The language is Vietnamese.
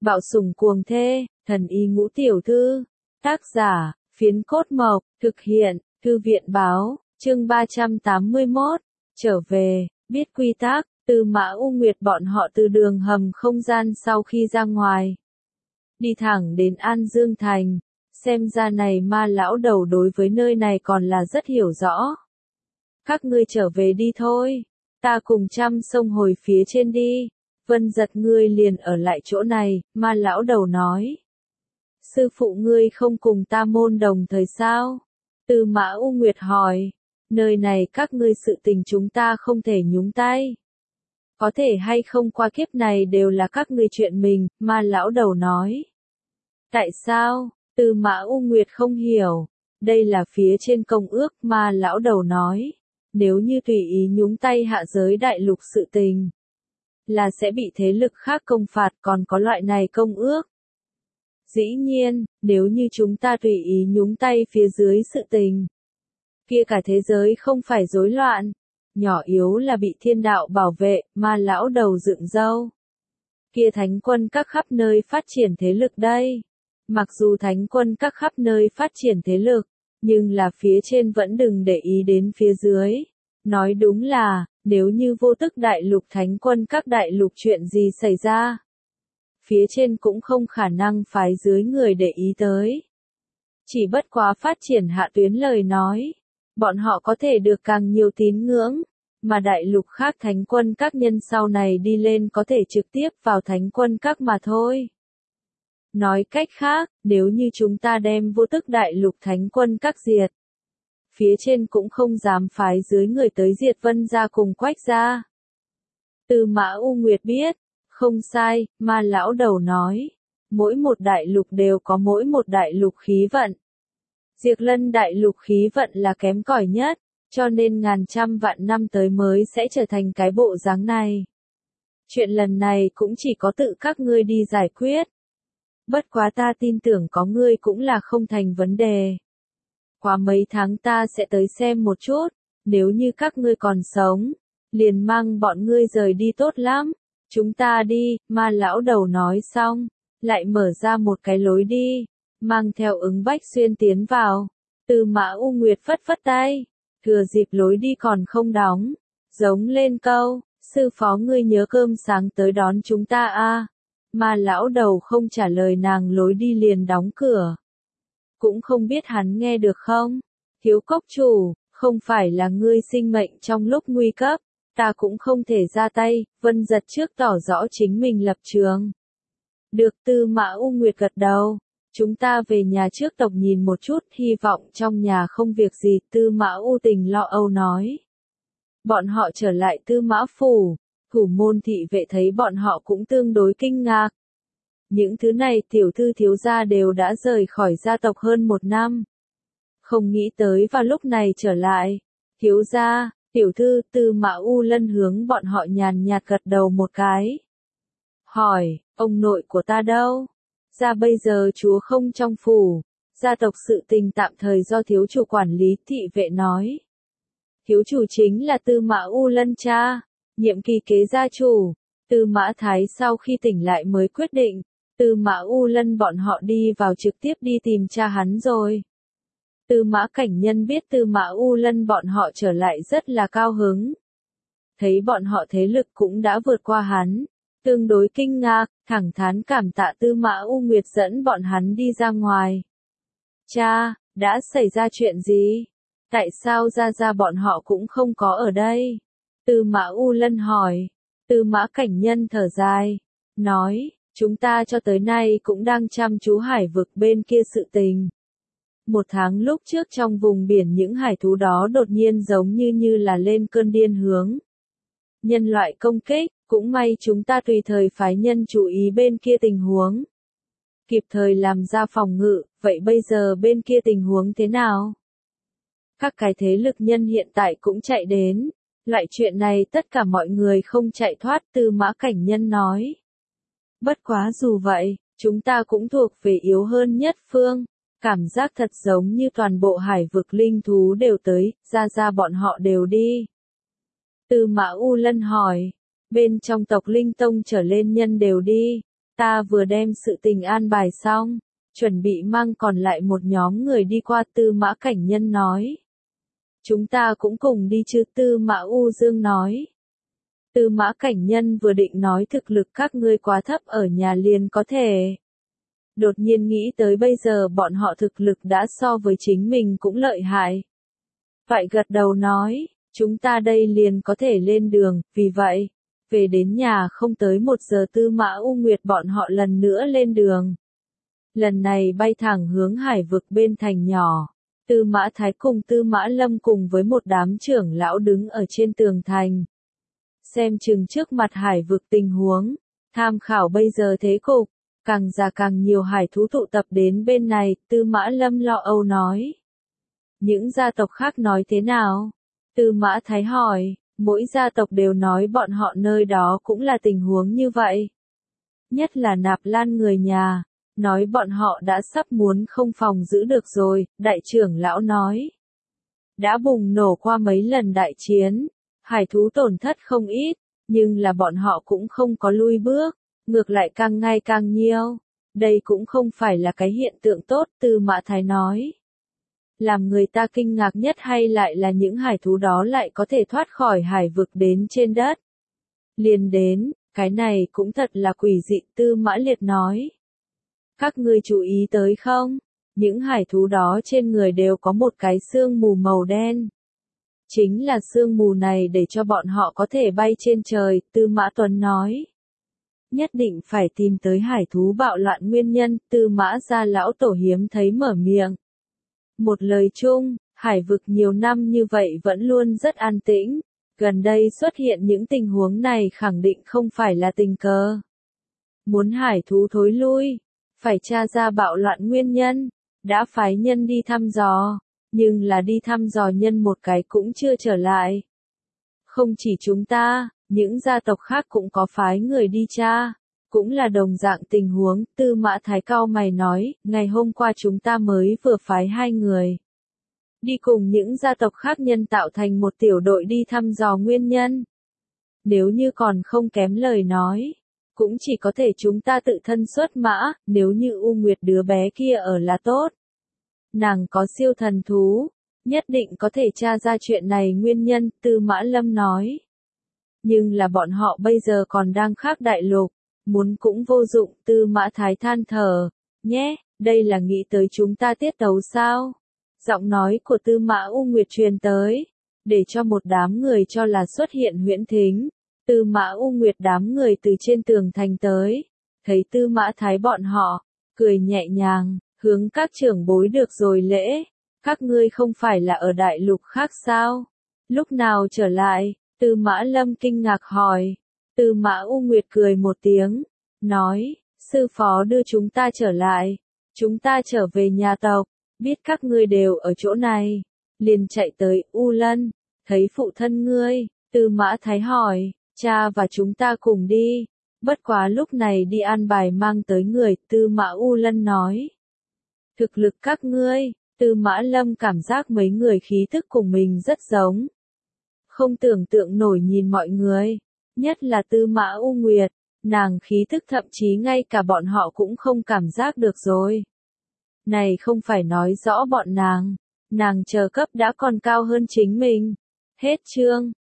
Bạo sủng cuồng thê, thần y ngũ tiểu thư. Tác giả, Phiến Cốt Mộc, thực hiện, Thư viện báo, chương 381. Trở về, biết quy tắc, Tư Mã U Nguyệt bọn họ từ đường hầm không gian sau khi ra ngoài. Đi thẳng đến An Dương Thành, xem ra này ma lão đầu đối với nơi này còn là rất hiểu rõ. Các ngươi trở về đi thôi, ta cùng trăm sông hồi phía trên đi. Vân Giật ngươi liền ở lại chỗ này, ma lão đầu nói. Sư phụ ngươi không cùng ta môn đồng thời sao? Tư Mã U Nguyệt hỏi. Nơi này các ngươi sự tình chúng ta không thể nhúng tay. Có thể hay không qua kiếp này đều là các ngươi chuyện mình, ma lão đầu nói. Tại sao? Tư Mã U Nguyệt không hiểu. Đây là phía trên công ước, ma lão đầu nói. Nếu như tùy ý nhúng tay hạ giới đại lục sự tình, là sẽ bị thế lực khác công phạt, còn có loại này công ước. Dĩ nhiên, nếu như chúng ta tùy ý nhúng tay phía dưới sự tình, kia cả thế giới không phải rối loạn, nhỏ yếu là bị thiên đạo bảo vệ, ma lão đầu dựng râu. Kia thánh quân các khắp nơi phát triển thế lực đây. Mặc dù thánh quân các khắp nơi phát triển thế lực, nhưng là phía trên vẫn đừng để ý đến phía dưới. Nói đúng là, nếu như vô tức đại lục thánh quân các đại lục chuyện gì xảy ra, phía trên cũng không khả năng phái dưới người để ý tới. Chỉ bất quá phát triển hạ tuyến lời nói, bọn họ có thể được càng nhiều tín ngưỡng, mà đại lục khác thánh quân các nhân sau này đi lên có thể trực tiếp vào thánh quân các mà thôi. Nói cách khác, nếu như chúng ta đem vô tức đại lục thánh quân các diệt, phía trên cũng không dám phái dưới người tới diệt Vân gia cùng Quách gia. Tư Mã U Nguyệt biết, không sai, ma lão đầu nói. Mỗi một đại lục đều có mỗi một đại lục khí vận. Diệt Lân đại lục khí vận là kém cỏi nhất, cho nên ngàn trăm vạn năm tới mới sẽ trở thành cái bộ dáng này. Chuyện lần này cũng chỉ có tự các ngươi đi giải quyết. Bất quá ta tin tưởng có ngươi cũng là không thành vấn đề. Qua mấy tháng ta sẽ tới xem một chút, nếu như các ngươi còn sống, liền mang bọn ngươi rời đi tốt lắm. Chúng ta đi, ma lão đầu nói xong, lại mở ra một cái lối đi, mang theo Ứng Bách Xuyên tiến vào. Tư Mã U Nguyệt phất phất tay, thừa dịp lối đi còn không đóng, giống lên câu, sư phó ngươi nhớ cơm sáng tới đón chúng ta a. Ma lão đầu không trả lời nàng, lối đi liền đóng cửa. Cũng không biết hắn nghe được không? Thiếu cốc chủ, không phải là ngươi sinh mệnh trong lúc nguy cấp, ta cũng không thể ra tay. Vân Giật trước tỏ rõ chính mình lập trường. Được, Tư Mã U Nguyệt gật đầu. Chúng ta về nhà trước tộc nhìn một chút, hy vọng trong nhà không việc gì. Tư Mã U Tình lo âu nói. Bọn họ trở lại Tư Mã phủ, thủ môn thị vệ thấy bọn họ cũng tương đối kinh ngạc. Những thứ này tiểu thư thiếu gia đều đã rời khỏi gia tộc hơn 1 năm. Không nghĩ tới vào lúc này trở lại. Thiếu gia, tiểu thư, Tư Mã U Lân hướng bọn họ nhàn nhạt gật đầu một cái. Hỏi, ông nội của ta đâu? Gia bây giờ chúa không trong phủ. Gia tộc sự tình tạm thời do thiếu chủ quản lý, thị vệ nói. Thiếu chủ chính là Tư Mã U Lân cha, nhiệm kỳ kế gia chủ. Tư Mã Thái sau khi tỉnh lại mới quyết định. Tư Mã U Lân bọn họ đi vào trực tiếp đi tìm cha hắn rồi. Tư Mã Cảnh Nhân biết Tư Mã U Lân bọn họ trở lại rất là cao hứng. Thấy bọn họ thế lực cũng đã vượt qua hắn, tương đối kinh ngạc, thẳng thắn cảm tạ Tư Mã U Nguyệt dẫn bọn hắn đi ra ngoài. Cha, đã xảy ra chuyện gì? Tại sao gia bọn họ cũng không có ở đây? Tư Mã U Lân hỏi. Tư Mã Cảnh Nhân thở dài, nói. Chúng ta cho tới nay cũng đang chăm chú hải vực bên kia sự tình. 1 tháng lúc trước trong vùng biển những hải thú đó đột nhiên giống như là lên cơn điên hướng. Nhân loại công kích, cũng may chúng ta tùy thời phái nhân chú ý bên kia tình huống. Kịp thời làm ra phòng ngự, vậy bây giờ bên kia tình huống thế nào? Các cái thế lực nhân hiện tại cũng chạy đến. Loại chuyện này tất cả mọi người không chạy thoát, Tư Mã Cảnh Nhân nói. Bất quá dù vậy, chúng ta cũng thuộc về yếu hơn nhất phương, cảm giác thật giống như toàn bộ hải vực linh thú đều tới, ra bọn họ đều đi. Tư Mã U Lân hỏi, bên trong tộc Linh Tông trở lên nhân đều đi, Ta vừa đem sự tình an bài xong, chuẩn bị mang còn lại một nhóm người đi qua. Tư Mã Cảnh Nhân nói. Chúng ta cũng cùng đi chứ? Tư Mã U Dương nói. Tư Mã Cảnh Nhân vừa định nói thực lực các ngươi quá thấp, ở nhà liền có thể. Đột nhiên nghĩ tới bây giờ bọn họ thực lực đã so với chính mình cũng lợi hại. Vậy gật đầu nói, chúng ta đây liền có thể lên đường. Vì vậy, về đến nhà không tới 1 giờ Tư Mã U Nguyệt bọn họ lần nữa lên đường. Lần này bay thẳng hướng hải vực bên thành nhỏ. Tư Mã Thái cùng Tư Mã Lâm cùng với một đám trưởng lão đứng ở trên tường thành. Xem chừng trước mặt hải vực tình huống, tham khảo bây giờ thế cục, càng già càng nhiều hải thú tụ tập đến bên này. Tư Mã Lâm lo âu nói. Những gia tộc khác nói thế nào? Tư Mã Thái hỏi, mỗi gia tộc đều nói bọn họ nơi đó cũng là tình huống như vậy. Nhất là Nạp Lan người nhà, nói bọn họ đã sắp muốn không phòng giữ được rồi. Đại trưởng lão nói. Đã bùng nổ qua mấy lần đại chiến, hải thú tổn thất không ít, nhưng là bọn họ cũng không có lui bước, ngược lại càng ngày càng nhiều. Đây cũng không phải là cái hiện tượng tốt. Tư Mã Thái nói. Làm người ta kinh ngạc nhất hay lại là những hải thú đó lại có thể thoát khỏi hải vực đến trên đất. Liền đến, cái này cũng thật là quỷ dị. Tư Mã Liệt nói. Các ngươi chú ý tới không? Những hải thú đó trên người đều có một cái sương mù màu đen. Chính là sương mù này để cho bọn họ có thể bay trên trời. Tư Mã Tuấn nói. Nhất định phải tìm tới hải thú bạo loạn nguyên nhân. Tư Mã gia lão tổ hiếm thấy mở miệng. Một lời chung, hải vực nhiều năm như vậy vẫn luôn rất an tĩnh. Gần đây xuất hiện những tình huống này khẳng định không phải là tình cờ. Muốn hải thú thối lui, phải tra ra bạo loạn nguyên nhân. Đã phái nhân đi thăm dò, nhưng là đi thăm dò nhân một cái cũng chưa trở lại. Không chỉ chúng ta, những gia tộc khác cũng có phái người đi tra. Cũng là đồng dạng tình huống. Tư Mã Thái cau mày nói, ngày hôm qua chúng ta mới vừa phái 2 người. Đi cùng những gia tộc khác nhân tạo thành một tiểu đội đi thăm dò nguyên nhân. Nếu như còn không kém lời nói, cũng chỉ có thể chúng ta tự thân xuất mã. Nếu như U Nguyệt đứa bé kia ở là tốt. Nàng có siêu thần thú, nhất định có thể tra ra chuyện này nguyên nhân. Tư Mã Lâm nói. Nhưng là bọn họ bây giờ còn đang khác đại lục. Muốn cũng vô dụng. Tư Mã Thái than thở. Nhé, đây là nghĩ tới chúng ta tiết tấu sao? Giọng nói của Tư Mã U Nguyệt truyền tới, để cho một đám người cho là xuất hiện huyễn thính. Tư Mã U Nguyệt đám người từ trên tường thành tới, thấy Tư Mã Thái bọn họ, cười nhẹ nhàng, hướng các trưởng bối được rồi lễ. Các ngươi không phải là ở đại lục khác sao? Lúc nào trở lại? Tư Mã Lâm kinh ngạc hỏi. Tư Mã U Nguyệt cười một tiếng, nói, sư phó đưa chúng ta trở lại. Chúng ta trở về nhà tộc, biết các ngươi đều ở chỗ này. Liền chạy tới U Lân, thấy phụ thân ngươi. Tư Mã Thái hỏi, cha và chúng ta cùng đi. Bất quá lúc này đi an bài mang tới người. Tư Mã U Lân nói. Thực lực các ngươi. Tư Mã Lâm cảm giác mấy người khí thức cùng mình rất giống. Không tưởng tượng nổi nhìn mọi người. Nhất là Tư Mã U Nguyệt, nàng khí thức thậm chí ngay cả bọn họ cũng không cảm giác được rồi. Này không phải nói rõ bọn nàng chờ cấp đã còn cao hơn chính mình. Hết chương.